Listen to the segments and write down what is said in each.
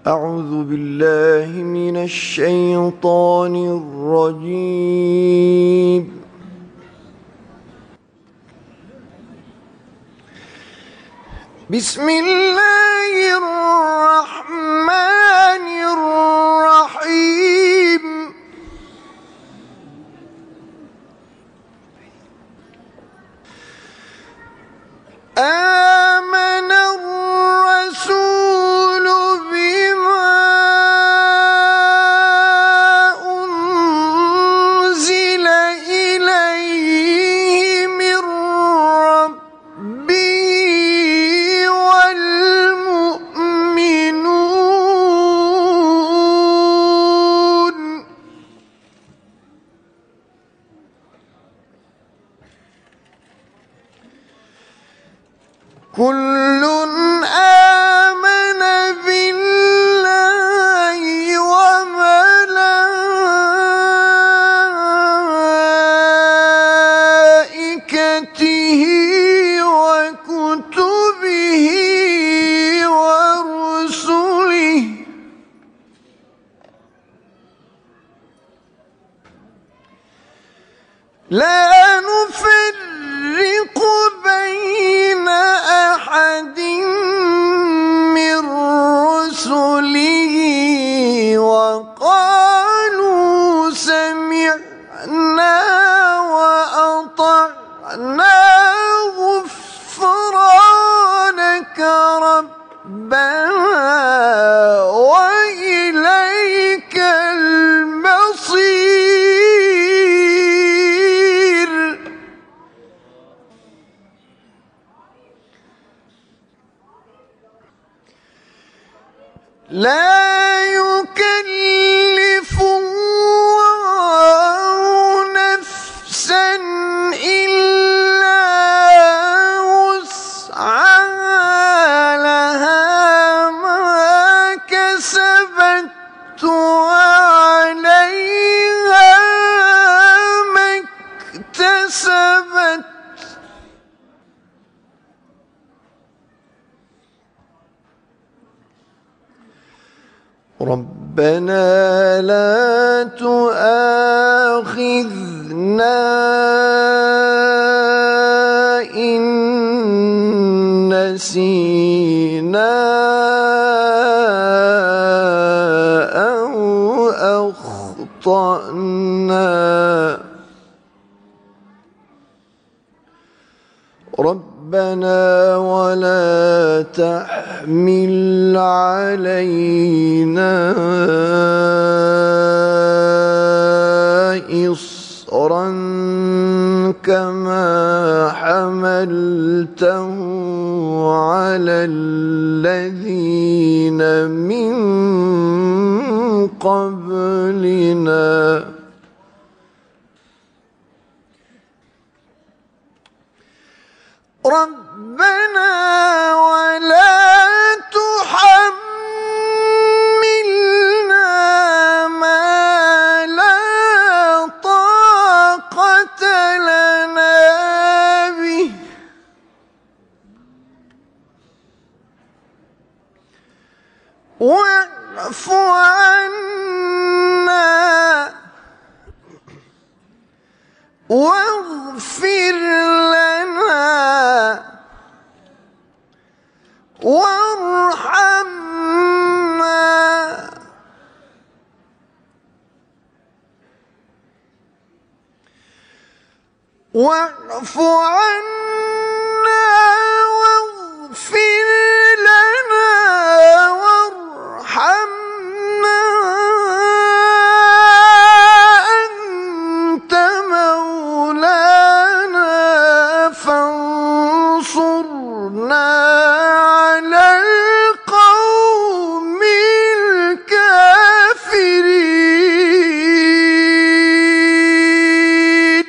أعوذ بالله من الشيطان الرجيم. بسم الله الرحمن الرحيم. آمن الرسول بما أنزل إليه من ربه والمؤمنون كل آمن بالله وملائكته وكتبه ورسله لا نفرق بين أحد من رسله وقالوا سمعنا وأطعنا غفرانك ربنا وإليك المصير. لا يكلف الله نفسا إلا وسعها لها ما كسبت وعليها ما اكتسبت. ربنا لا تؤاخذنا إن نسينا أو أخطأنا. ربنا ولا تحمل علينا إصرا كما حملته على الذين من قبلنا. ربنا ولا تحملنا ما لا طاقة لنا به واعف عنا واغفر لنا وارحمنا واعف عنا واغفر لنا وارحمنا أنت مولانا فانصرنا على القوم الكافرين.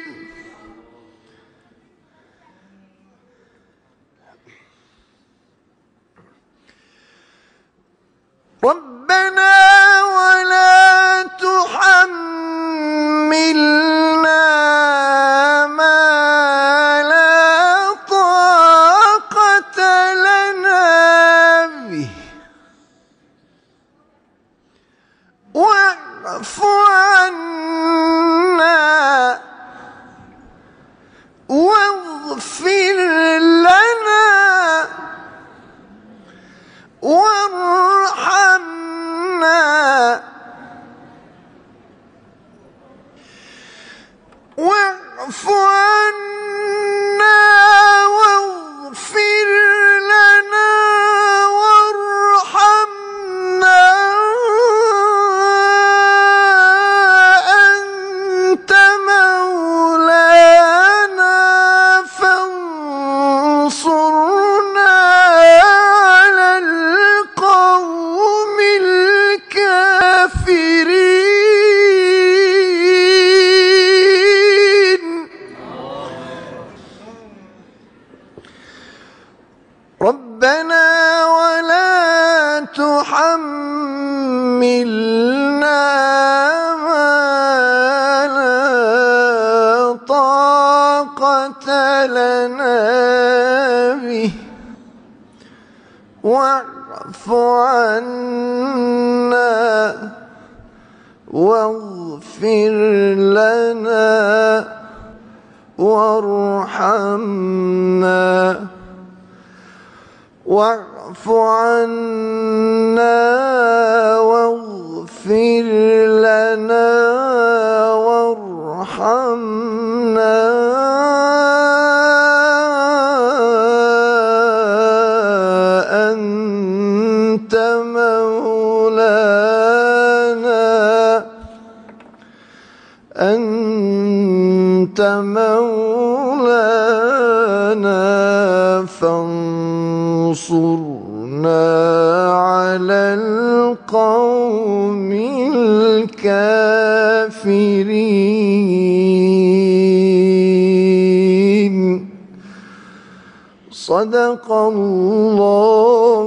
ربنا ولا تحملنا ما لا طاقة لنا به واعف عنا واغفر لنا وارحمنا واعف عنا واغفر لنا وارحمنا أنت مولانا فانصرنا على القوم الكافرين. ربنا ولا تحملنا ما لا طاقة لنا به واعف عنا واغفر لنا وارحمنا واعف عنا واغفر لنا وارحمنا أنت مولانا فانصرنا على القوم الكافرين. صدق الله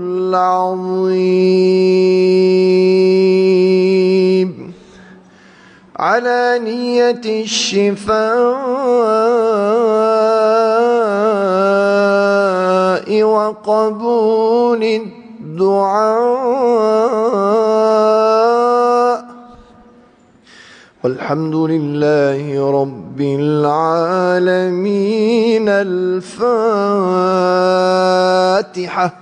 العظيم. على نية الشفاء وقبول الدعاء والحمد لله رب العالمين. الفاتحة.